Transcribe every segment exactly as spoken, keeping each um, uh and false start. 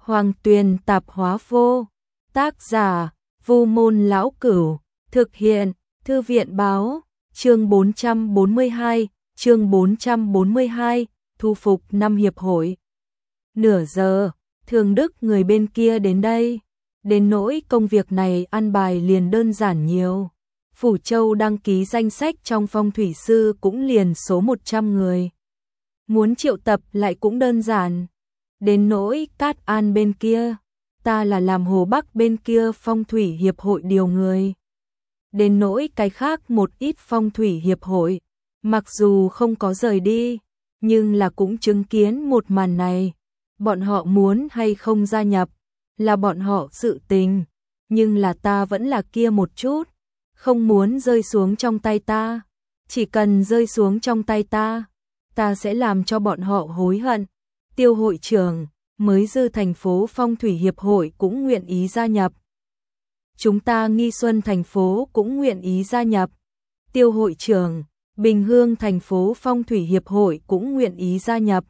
Hoàng Tuyền tạp hóa vô. Tác giả, Vu Môn Lão Cửu. Thực hiện, Thư viện báo. Chương bốn trăm bốn mươi hai, chương bốn trăm bốn mươi hai, thu phục năm hiệp hội. Nửa giờ, Thường Đức người bên kia đến đây. Đến nỗi công việc này ăn bài liền đơn giản nhiều. Phủ Châu đăng ký danh sách trong phong thủy sư cũng liền số một trăm người. Muốn triệu tập lại cũng đơn giản. Đến nỗi Cát An bên kia, ta là làm Hồ Bắc bên kia phong thủy hiệp hội điều người. Đến nỗi cái khác một ít phong thủy hiệp hội, mặc dù không có rời đi, nhưng là cũng chứng kiến một màn này. Bọn họ muốn hay không gia nhập, là bọn họ sự tình, nhưng là ta vẫn là kia một chút, không muốn rơi xuống trong tay ta. Chỉ cần rơi xuống trong tay ta, ta sẽ làm cho bọn họ hối hận. Tiêu hội trưởng, mới dư thành phố phong thủy hiệp hội cũng nguyện ý gia nhập. Chúng ta Nghi Xuân thành phố cũng nguyện ý gia nhập. Tiêu hội trưởng, Bình Hương thành phố phong thủy hiệp hội cũng nguyện ý gia nhập.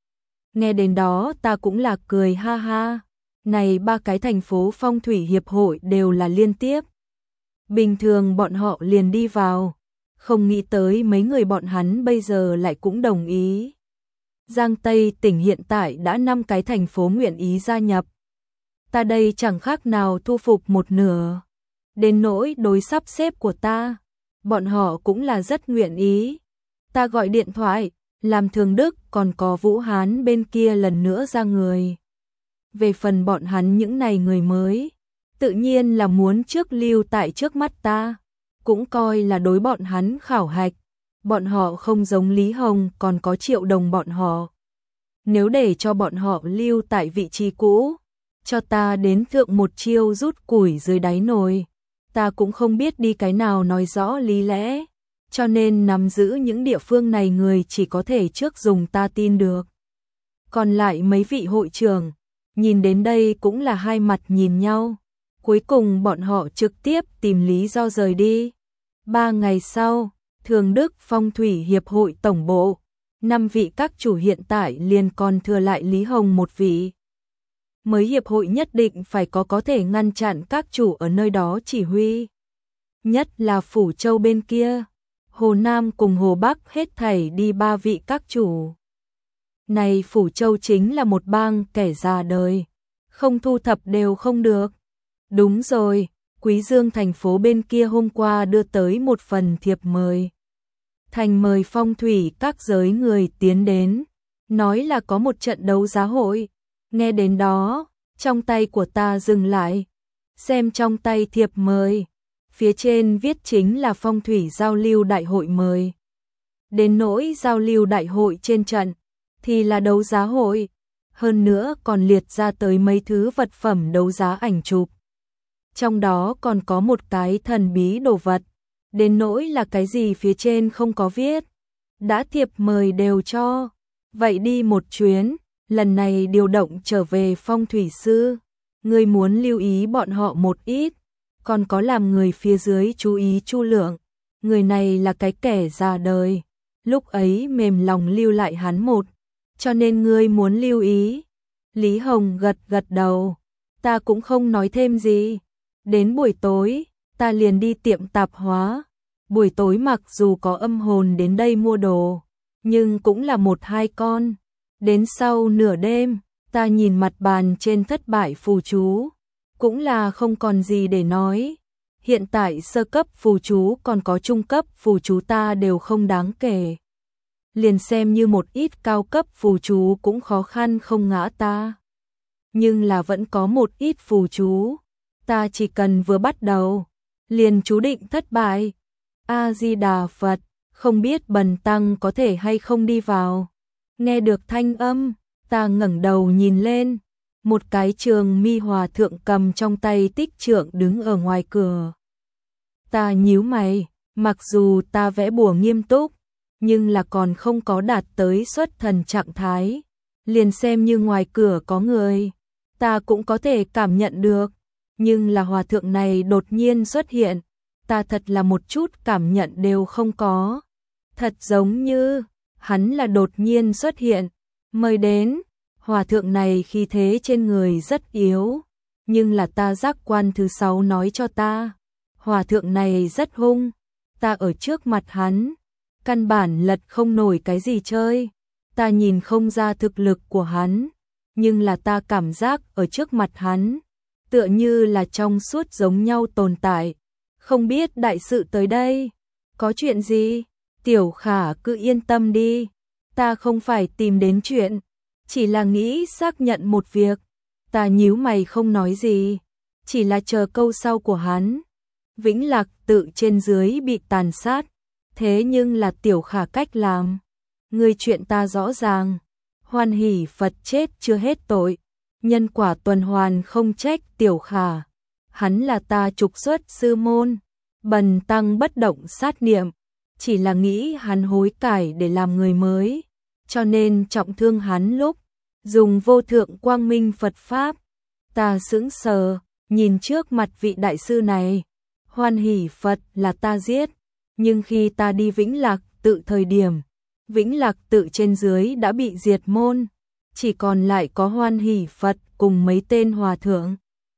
Nghe đến đó ta cũng là cười ha ha. Này ba cái thành phố phong thủy hiệp hội đều là liên tiếp. Bình thường bọn họ liền đi vào. Không nghĩ tới mấy người bọn hắn bây giờ lại cũng đồng ý. Giang Tây tỉnh hiện tại đã năm cái thành phố nguyện ý gia nhập. Ta đây chẳng khác nào thu phục một nửa. Đến nỗi đối sắp xếp của ta, bọn họ cũng là rất nguyện ý. Ta gọi điện thoại, làm Thường Đức còn có Vũ Hán bên kia lần nữa ra người. Về phần bọn hắn những này người mới, tự nhiên là muốn trước lưu tại trước mắt ta, cũng coi là đối bọn hắn khảo hạch. Bọn họ không giống Lý Hồng còn có Triệu Đồng bọn họ. Nếu để cho bọn họ lưu tại vị trí cũ, cho ta đến thượng một chiêu rút củi dưới đáy nồi, ta cũng không biết đi cái nào nói rõ lý lẽ, cho nên nắm giữ những địa phương này người chỉ có thể trước dùng ta tin được. Còn lại mấy vị hội trưởng, nhìn đến đây cũng là hai mặt nhìn nhau, cuối cùng bọn họ trực tiếp tìm lý do rời đi. Ba ngày sau, Thường Đức Phong thủy hiệp hội tổng bộ, năm vị các chủ hiện tại liền còn thừa lại Lý Hồng một vị. Mới hiệp hội nhất định phải có có thể ngăn chặn các chủ ở nơi đó chỉ huy. Nhất là Phủ Châu bên kia, Hồ Nam cùng Hồ Bắc hết thảy đi ba vị các chủ. Này Phủ Châu chính là một bang kẻ già đời, không thu thập đều không được. Đúng rồi, Quý Dương thành phố bên kia hôm qua đưa tới một phần thiệp mời. Thành mời phong thủy các giới người tiến đến, nói là có một trận đấu giá hội. Nghe đến đó, trong tay của ta dừng lại, xem trong tay thiệp mời, phía trên viết chính là phong thủy giao lưu đại hội mời. Đến nỗi giao lưu đại hội trên trận, thì là đấu giá hội, hơn nữa còn liệt ra tới mấy thứ vật phẩm đấu giá ảnh chụp. Trong đó còn có một cái thần bí đồ vật, đến nỗi là cái gì phía trên không có viết. Đã thiệp mời đều cho, vậy đi một chuyến, lần này điều động trở về phong thủy sư, người muốn lưu ý bọn họ một ít, còn có làm người phía dưới chú ý Chu Lượng, người này là cái kẻ già đời, lúc ấy mềm lòng lưu lại hắn một, cho nên ngươi muốn lưu ý. Lý Hồng gật gật đầu, ta cũng không nói thêm gì. Đến buổi tối, ta liền đi tiệm tạp hóa. Buổi tối mặc dù có âm hồn đến đây mua đồ, nhưng cũng là một hai con. Đến sau nửa đêm, ta nhìn mặt bàn trên thất bại phù chú, cũng là không còn gì để nói. Hiện tại sơ cấp phù chú còn có trung cấp phù chú ta đều không đáng kể. Liền xem như một ít cao cấp phù chú cũng khó khăn không ngã ta. Nhưng là vẫn có một ít phù chú, ta chỉ cần vừa bắt đầu, liền chú định thất bại. A-di-đà Phật, không biết bần tăng có thể hay không đi vào. Nghe được thanh âm, ta ngẩng đầu nhìn lên, một cái trường mi hòa thượng cầm trong tay tích trượng đứng ở ngoài cửa. Ta nhíu mày, mặc dù ta vẽ bùa nghiêm túc, nhưng là còn không có đạt tới xuất thần trạng thái. Liền xem như ngoài cửa có người, ta cũng có thể cảm nhận được. Nhưng là hòa thượng này đột nhiên xuất hiện, ta thật là một chút cảm nhận đều không có. Thật giống như, hắn là đột nhiên xuất hiện, mời đến. Hòa thượng này khí thế trên người rất yếu, nhưng là ta giác quan thứ sáu nói cho ta, hòa thượng này rất hung, ta ở trước mặt hắn, căn bản lật không nổi cái gì chơi, ta nhìn không ra thực lực của hắn, nhưng là ta cảm giác ở trước mặt hắn, tựa như là trong suốt giống nhau tồn tại, không biết đại sự tới đây, có chuyện gì, Tiểu Khả cứ yên tâm đi, ta không phải tìm đến chuyện, chỉ là nghĩ xác nhận một việc, ta nhíu mày không nói gì, chỉ là chờ câu sau của hắn. Vĩnh Lạc tự trên dưới bị tàn sát, thế nhưng là Tiểu Khả cách làm, người chuyện ta rõ ràng, Hoan Hỷ Phật chết chưa hết tội, nhân quả tuần hoàn không trách Tiểu Khả, hắn là ta trục xuất sư môn, bần tăng bất động sát niệm, chỉ là nghĩ hắn hối cải để làm người mới, cho nên trọng thương hắn lúc dùng vô thượng quang minh Phật Pháp. Ta sững sờ, nhìn trước mặt vị đại sư này, Hoan Hỷ Phật là ta giết, nhưng khi ta đi Vĩnh Lạc tự thời điểm, Vĩnh Lạc tự trên dưới đã bị diệt môn, chỉ còn lại có Hoan Hỷ Phật cùng mấy tên hòa thượng.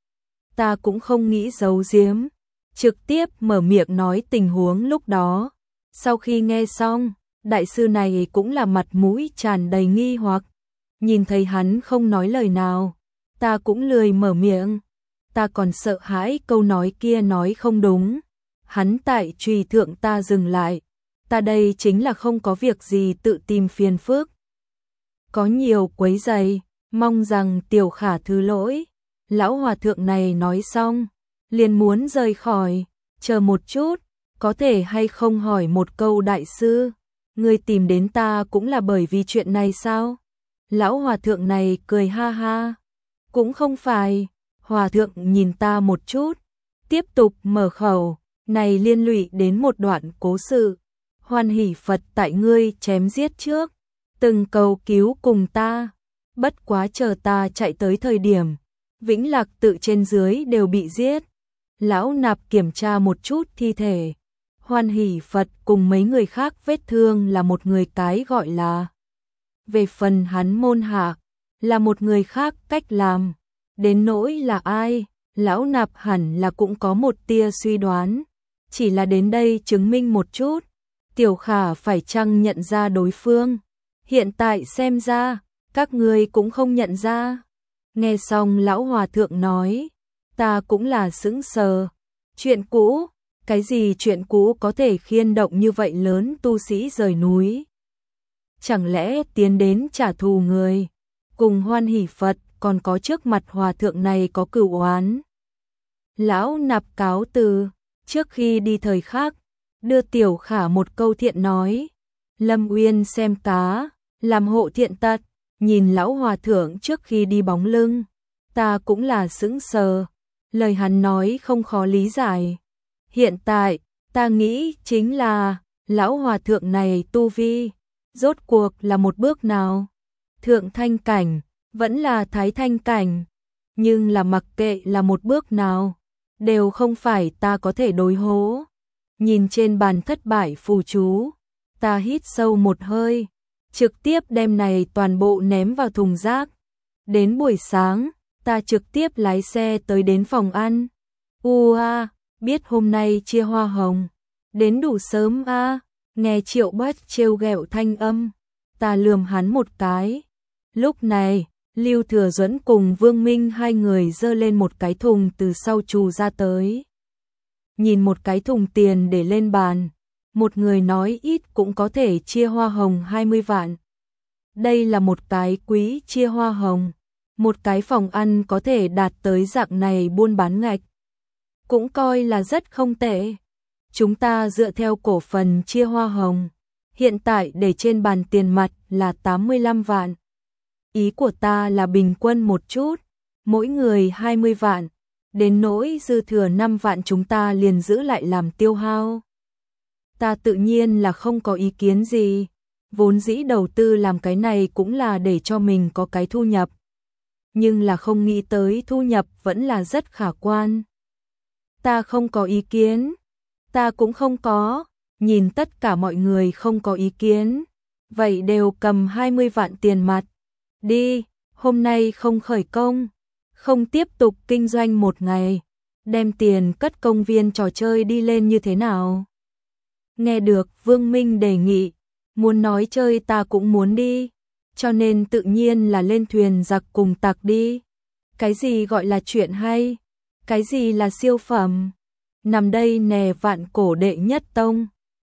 Ta cũng không nghĩ giấu giếm, trực tiếp mở miệng nói tình huống lúc đó. Sau khi nghe xong, đại sư này cũng là mặt mũi tràn đầy nghi hoặc, nhìn thấy hắn không nói lời nào, ta cũng lười mở miệng, ta còn sợ hãi câu nói kia nói không đúng, hắn tại trùy thượng ta dừng lại, ta đây chính là không có việc gì tự tìm phiền phức. Có nhiều quấy rầy, mong rằng Tiểu Khả thứ lỗi. Lão hòa thượng này nói xong, liền muốn rời khỏi, chờ một chút, có thể hay không hỏi một câu đại sư, người tìm đến ta cũng là bởi vì chuyện này sao? Lão hòa thượng này cười ha ha, cũng không phải, hòa thượng nhìn ta một chút, tiếp tục mở khẩu, này liên lụy đến một đoạn cố sự, Hoan Hỷ Phật tại ngươi chém giết trước, từng cầu cứu cùng ta, bất quá chờ ta chạy tới thời điểm, Vĩnh Lạc tự trên dưới đều bị giết. Lão nạp kiểm tra một chút thi thể, Hoan Hỷ Phật cùng mấy người khác vết thương là một người cái gọi là. Về phần hắn môn hạ, là một người khác cách làm, đến nỗi là ai, lão nạp hẳn là cũng có một tia suy đoán, chỉ là đến đây chứng minh một chút, Tiểu Khả phải chăng nhận ra đối phương, hiện tại xem ra, các ngươi cũng không nhận ra. Nghe xong lão hòa thượng nói, ta cũng là sững sờ, chuyện cũ, cái gì chuyện cũ có thể khiên động như vậy lớn tu sĩ rời núi. Chẳng lẽ tiến đến trả thù người, cùng Hoan Hỷ Phật còn có trước mặt hòa thượng này có cửu oán. Lão nạp cáo từ, trước khi đi thời khắc, đưa Tiểu Khả một câu thiện nói, Lâm Uyên xem cá, làm hộ thiện tật, nhìn lão hòa thượng trước khi đi bóng lưng, ta cũng là sững sờ, lời hắn nói không khó lý giải. Hiện tại, ta nghĩ chính là, lão hòa thượng này tu vi, rốt cuộc là một bước nào? Thượng thanh cảnh, vẫn là thái thanh cảnh, nhưng là mặc kệ là một bước nào, đều không phải ta có thể đối hố. Nhìn trên bàn thất bại phù chú, ta hít sâu một hơi, trực tiếp đem này toàn bộ ném vào thùng rác. Đến buổi sáng, ta trực tiếp lái xe tới đến phòng ăn. U a, biết hôm nay chia hoa hồng, đến đủ sớm a, nghe Triệu Bách trêu ghẹo thanh âm, ta lườm hắn một cái. Lúc này, Lưu Thừa Duẫn cùng Vương Minh hai người giơ lên một cái thùng từ sau trù ra tới. Nhìn một cái thùng tiền để lên bàn, một người nói ít cũng có thể chia hoa hồng hai mươi vạn. Đây là một cái quý chia hoa hồng, một cái phòng ăn có thể đạt tới dạng này buôn bán ngạch, cũng coi là rất không tệ. Chúng ta dựa theo cổ phần chia hoa hồng, hiện tại để trên bàn tiền mặt là tám mươi lăm vạn. Ý của ta là bình quân một chút, mỗi người hai mươi vạn, đến nỗi dư thừa năm vạn chúng ta liền giữ lại làm tiêu hao. Ta tự nhiên là không có ý kiến gì, vốn dĩ đầu tư làm cái này cũng là để cho mình có cái thu nhập. Nhưng là không nghĩ tới thu nhập vẫn là rất khả quan. Ta không có ý kiến, ta cũng không có, nhìn tất cả mọi người không có ý kiến, vậy đều cầm hai mươi vạn tiền mặt. Đi, hôm nay không khởi công, không tiếp tục kinh doanh một ngày, đem tiền cất công viên trò chơi đi lên như thế nào? Nghe được Vương Minh đề nghị, muốn nói chơi ta cũng muốn đi, cho nên tự nhiên là lên thuyền giặc cùng tặc đi. Cái gì gọi là chuyện hay? Cái gì là siêu phẩm? Nằm đây nè vạn cổ đệ nhất tông.